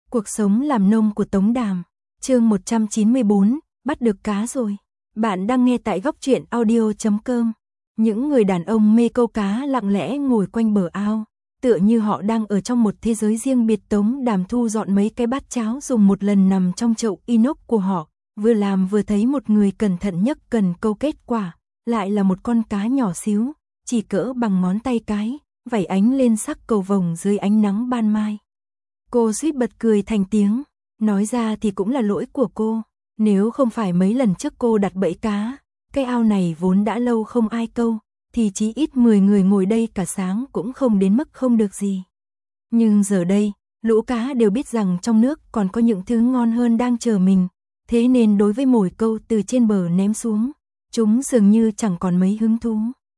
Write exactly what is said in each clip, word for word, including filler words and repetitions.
Cuộc sống làm nông của Tống Đàm, chương một trăm chín mươi bốn, bắt được cá rồi. Bạn đang nghe tại góc truyện audio chấm com. Những người đàn ông mê câu cá lặng lẽ ngồi quanh bờ ao, tựa như họ đang ở trong một thế giới riêng biệt. Tống Đàm thu dọn mấy cái bát cháo dùng một lần nằm trong chậu inox của họ, vừa làm vừa thấy một người cẩn thận nhấc cần câu. Kết quả lại là một con cá nhỏ xíu, chỉ cỡ bằng ngón tay cái, vảy ánh lên sắc cầu vồng dưới ánh nắng ban mai. Cô suýt bật cười thành tiếng, nói ra thì cũng là lỗi của cô, nếu không phải mấy lần trước cô đặt bẫy cá, cái ao này vốn đã lâu không ai câu, thì chí ít mười người ngồi đây cả sáng cũng không đến mức không được gì. Nhưng giờ đây, lũ cá đều biết rằng trong nước còn có những thứ ngon hơn đang chờ mình, thế nên đối với mồi câu từ trên bờ ném xuống, chúng dường như chẳng còn mấy hứng thú.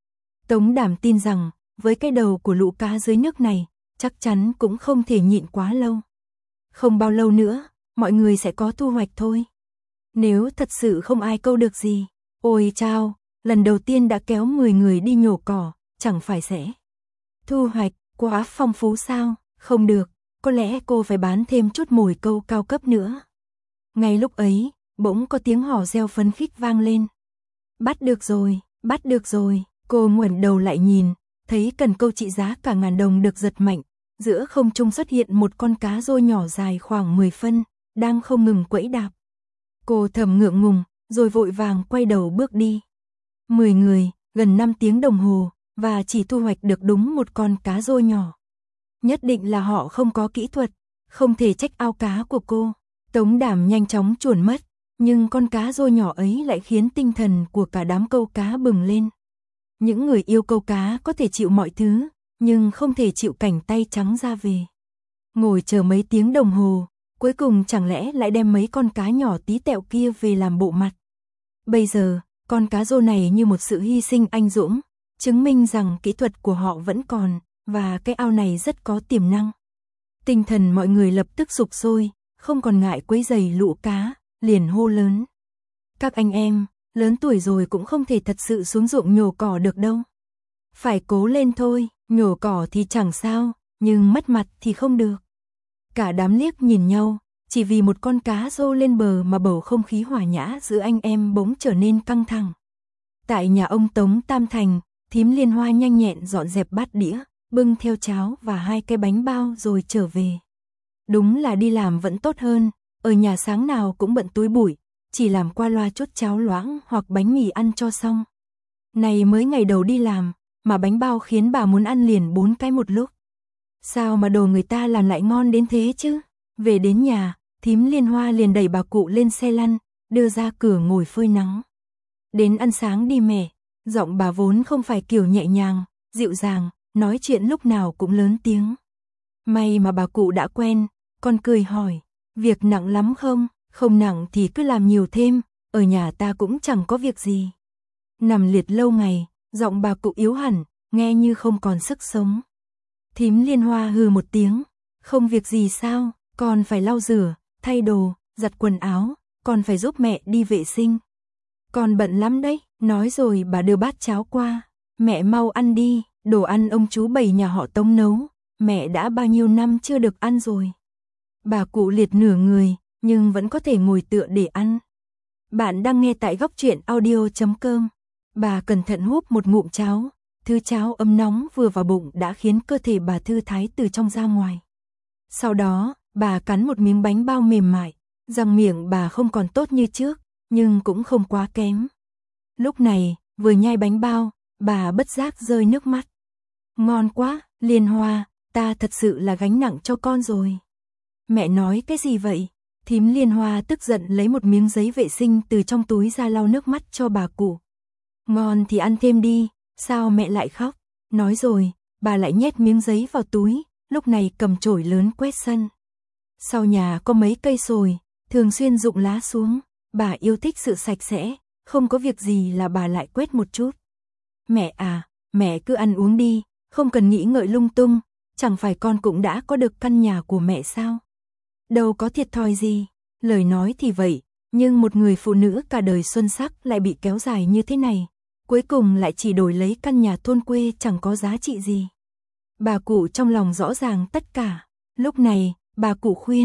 Tống Đàm tin rằng, với cái đầu của lũ cá dưới nước này, chắc chắn cũng không thể nhịn quá lâu. Không bao lâu nữa, mọi người sẽ có thu hoạch thôi. Nếu thật sự không ai câu được gì, ôi chao, lần đầu tiên đã kéo mười người đi nhổ cỏ, chẳng phải sẽ thu hoạch quá phong phú sao? Không được, có lẽ cô phải bán thêm chút mồi câu cao cấp nữa. Ngay lúc ấy, bỗng có tiếng hò reo phấn khích vang lên. Bắt được rồi, bắt được rồi. Cô ngoảnh đầu lại nhìn, thấy cần câu trị giá cả ngàn đồng được giật mạnh, giữa không trung xuất hiện một con cá rô nhỏ dài khoảng mười phân, đang không ngừng quẫy đạp. Cô thầm ngượng ngùng, rồi vội vàng quay đầu bước đi. Mười người, gần năm tiếng đồng hồ, và chỉ thu hoạch được đúng một con cá rô nhỏ. Nhất định là họ không có kỹ thuật, không thể trách ao cá của cô. Tống Đàm nhanh chóng chuồn mất, nhưng con cá rô nhỏ ấy lại khiến tinh thần của cả đám câu cá bừng lên. Những người yêu câu cá có thể chịu mọi thứ, nhưng không thể chịu cảnh tay trắng ra về. Ngồi chờ mấy tiếng đồng hồ, cuối cùng chẳng lẽ lại đem mấy con cá nhỏ tí tẹo kia về làm bộ mặt. Bây giờ, con cá rô này như một sự hy sinh anh dũng, chứng minh rằng kỹ thuật của họ vẫn còn, và cái ao này rất có tiềm năng. Tinh thần mọi người lập tức sục sôi, không còn ngại quấy rầy lũ cá, liền hô lớn. Các anh em, lớn tuổi rồi cũng không thể thật sự xuống ruộng nhổ cỏ được đâu. Phải cố lên thôi, nhổ cỏ thì chẳng sao, nhưng mất mặt thì không được. Cả đám liếc nhìn nhau, chỉ vì một con cá rô lên bờ mà bầu không khí hòa nhã giữa anh em bỗng trở nên căng thẳng. Tại nhà ông Tống Tam Thành, thím Liên Hoa nhanh nhẹn dọn dẹp bát đĩa, bưng theo cháo và hai cái bánh bao rồi trở về. Đúng là đi làm vẫn tốt hơn, ở nhà sáng nào cũng bận túi bụi, chỉ làm qua loa chút cháo loãng hoặc bánh mì ăn cho xong. Này mới ngày đầu đi làm, mà bánh bao khiến bà muốn ăn liền bốn cái một lúc. Sao mà đồ người ta làm lại ngon đến thế chứ? Về đến nhà, thím Liên Hoa liền đẩy bà cụ lên xe lăn, đưa ra cửa ngồi phơi nắng. Đến ăn sáng đi mẹ, giọng bà vốn không phải kiểu nhẹ nhàng, dịu dàng, nói chuyện lúc nào cũng lớn tiếng. May mà bà cụ đã quen, con cười hỏi, việc nặng lắm không? Không nặng thì cứ làm nhiều thêm, ở nhà ta cũng chẳng có việc gì. Nằm liệt lâu ngày, giọng bà cụ yếu hẳn, nghe như không còn sức sống. Thím Liên Hoa hừ một tiếng, không việc gì sao, còn phải lau rửa, thay đồ, giặt quần áo, còn phải giúp mẹ đi vệ sinh. Còn bận lắm đấy, nói rồi bà đưa bát cháo qua, mẹ mau ăn đi, đồ ăn ông chú Bảy nhà họ Tống nấu, mẹ đã bao nhiêu năm chưa được ăn rồi. Bà cụ liệt nửa người, nhưng vẫn có thể ngồi tựa để ăn. Bạn đang nghe tại góc truyện audio chấm com. Bà cẩn thận húp một ngụm cháo, thứ cháo ấm nóng vừa vào bụng đã khiến cơ thể bà thư thái từ trong ra ngoài. Sau đó, bà cắn một miếng bánh bao mềm mại, răng miệng bà không còn tốt như trước, nhưng cũng không quá kém. Lúc này, vừa nhai bánh bao, bà bất giác rơi nước mắt. Ngon quá, Liên Hoa, ta thật sự là gánh nặng cho con rồi. Mẹ nói cái gì vậy? Thím Liên Hoa tức giận lấy một miếng giấy vệ sinh từ trong túi ra lau nước mắt cho bà cụ. Ngon thì ăn thêm đi, sao mẹ lại khóc? Nói rồi, bà lại nhét miếng giấy vào túi, lúc này cầm chổi lớn quét sân. Sau nhà có mấy cây sồi, thường xuyên rụng lá xuống, bà yêu thích sự sạch sẽ, không có việc gì là bà lại quét một chút. Mẹ à, mẹ cứ ăn uống đi, không cần nghĩ ngợi lung tung, chẳng phải con cũng đã có được căn nhà của mẹ sao? Đâu có thiệt thòi gì, lời nói thì vậy, nhưng một người phụ nữ cả đời xuân sắc lại bị kéo dài như thế này, cuối cùng lại chỉ đổi lấy căn nhà thôn quê chẳng có giá trị gì. Bà cụ trong lòng rõ ràng tất cả, lúc này, bà cụ khuyên,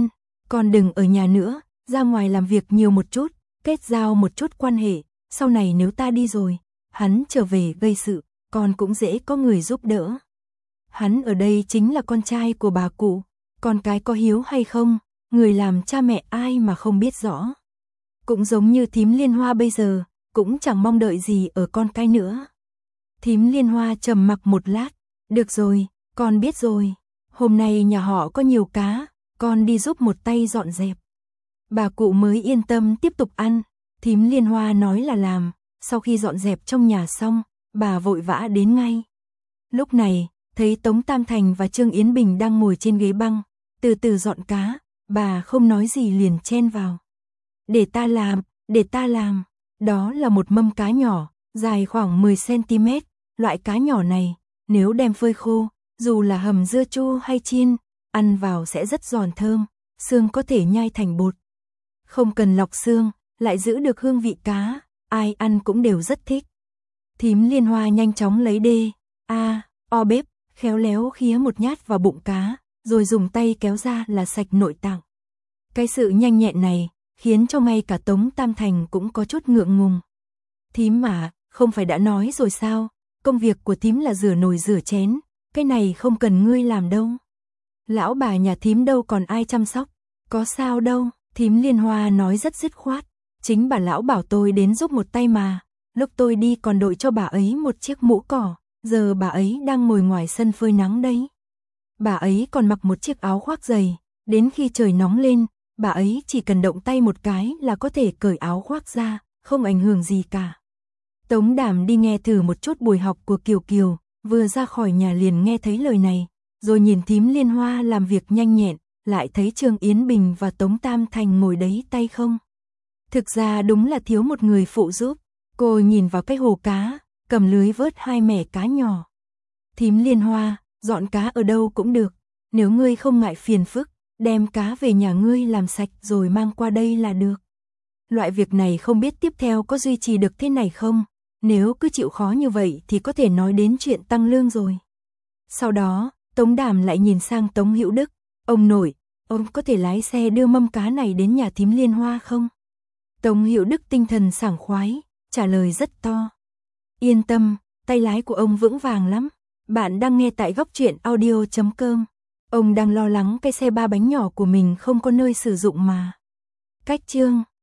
con đừng ở nhà nữa, ra ngoài làm việc nhiều một chút, kết giao một chút quan hệ, sau này nếu ta đi rồi, hắn trở về gây sự, con cũng dễ có người giúp đỡ. Hắn ở đây chính là con trai của bà cụ, con cái có hiếu hay không, người làm cha mẹ ai mà không biết rõ. Cũng giống như thím Liên Hoa bây giờ, cũng chẳng mong đợi gì ở con cái nữa. Thím Liên Hoa trầm mặc một lát, được rồi, con biết rồi, hôm nay nhà họ có nhiều cá, con đi giúp một tay dọn dẹp. Bà cụ mới yên tâm tiếp tục ăn, thím Liên Hoa nói là làm, sau khi dọn dẹp trong nhà xong, bà vội vã đến ngay. Lúc này, thấy Tống Tam Thành và Trương Yến Bình đang ngồi trên ghế băng, từ từ dọn cá, bà không nói gì liền chen vào. Để ta làm, để ta làm, đó là một mâm cá nhỏ, dài khoảng mười xăng ti mét, loại cá nhỏ này, nếu đem phơi khô, dù là hầm dưa chua hay chiên, ăn vào sẽ rất giòn thơm, xương có thể nhai thành bột. Không cần lọc xương, lại giữ được hương vị cá, ai ăn cũng đều rất thích. Thím Liên Hoa nhanh chóng lấy đê, a, o bếp, khéo léo khía một nhát vào bụng cá, rồi dùng tay kéo ra là sạch nội tạng. Cái sự nhanh nhẹn này, khiến cho ngay cả Tống Tam Thành cũng có chút ngượng ngùng. Thím mà, không phải đã nói rồi sao, công việc của thím là rửa nồi rửa chén, cái này không cần ngươi làm đâu. Lão bà nhà thím đâu còn ai chăm sóc, có sao đâu, thím Liên Hoa nói rất dứt khoát, chính bà lão bảo tôi đến giúp một tay mà, lúc tôi đi còn đội cho bà ấy một chiếc mũ cỏ, giờ bà ấy đang ngồi ngoài sân phơi nắng đấy. Bà ấy còn mặc một chiếc áo khoác dày, đến khi trời nóng lên, bà ấy chỉ cần động tay một cái là có thể cởi áo khoác ra, không ảnh hưởng gì cả. Tống Đàm đi nghe thử một chút buổi học của Kiều Kiều, vừa ra khỏi nhà liền nghe thấy lời này, rồi nhìn thím Liên Hoa làm việc nhanh nhẹn, lại thấy Trương Yến Bình và Tống Tam Thành ngồi đấy tay không. Thực ra đúng là thiếu một người phụ giúp, cô nhìn vào cái hồ cá, cầm lưới vớt hai mẻ cá nhỏ. Thím Liên Hoa, dọn cá ở đâu cũng được, nếu ngươi không ngại phiền phức, đem cá về nhà ngươi làm sạch rồi mang qua đây là được. Loại việc này không biết tiếp theo có duy trì được thế này không, nếu cứ chịu khó như vậy thì có thể nói đến chuyện tăng lương rồi. Sau đó, Tống Đàm lại nhìn sang Tống Hữu Đức, ông nội, ông có thể lái xe đưa mâm cá này đến nhà thím Liên Hoa không? Tống Hữu Đức tinh thần sảng khoái, trả lời rất to. Yên tâm, tay lái của ông vững vàng lắm. Bạn đang nghe tại góc truyện audio chấm com. Ông đang lo lắng cái xe ba bánh nhỏ của mình không có nơi sử dụng mà. Cách chương